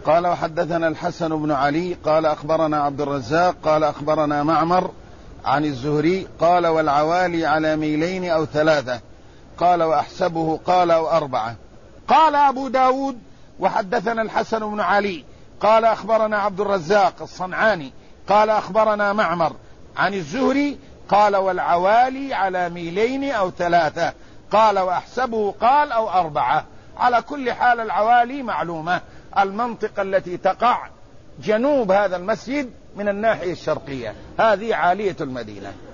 قال وحدثنا الحسن بن علي قال أخبرنا عبد الرزاق قال أخبرنا معمر عن الزهري قال والعوالي على ميلين أو 3 قال وأحسبه قال أو 4. قال أبو داود وحدثنا الحسن بن علي قال أخبرنا عبد الرزاق الصنعاني قال أخبرنا معمر عن الزهري قال والعوالي على ميلين أو 3 قال وأحسبه قال أو 4. على كل حال العوالي معلومة، المنطقة التي تقع جنوب هذا المسجد من الناحية الشرقية هذه عالية المدينة.